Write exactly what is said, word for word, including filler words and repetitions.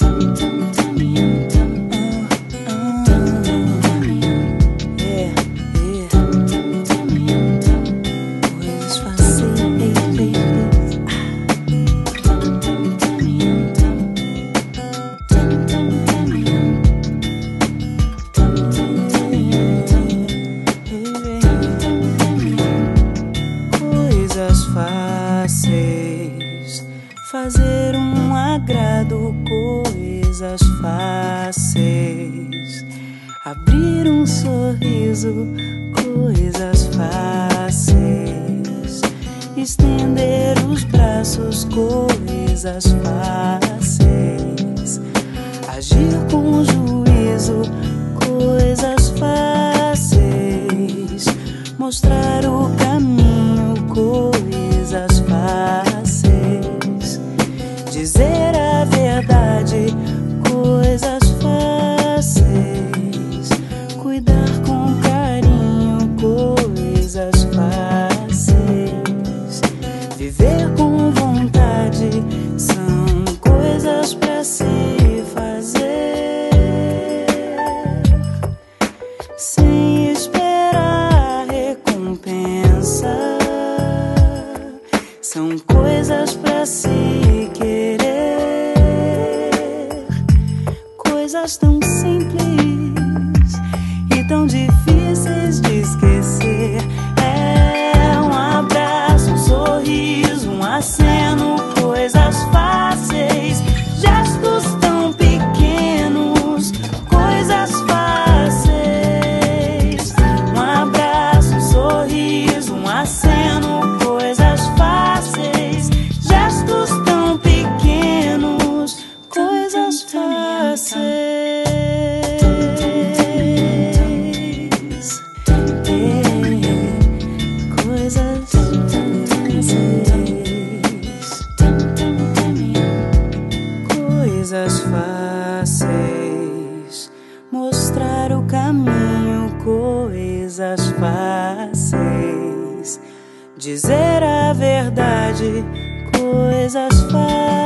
Fazer um agrado, coisas fáceis. Abrir um sorriso, coisas fáceis. Estender os braços, coisas fáceis. Agir com juízo, coisas fáceis. Mostrar o caminho, coisas fáceis. Dizer a verdade, coisas fáceis. Cuidar com carinho, coisas fáceis. Viver com vontade são coisas pra se fazer, sem esperar recompensa. São coisas pra se querer, coisas tão simples e tão difíceis de esquecer. É um abraço, um sorriso, um aceno, coisas fáceis. Gestos tão pequenos, coisas fáceis. Um abraço, um sorriso, um aceno, coisas fáceis. Gestos tão pequenos, coisas fáceis. Coisas fáceis. Mostrar o caminho, coisas fáceis. Dizer a verdade, coisas fáceis.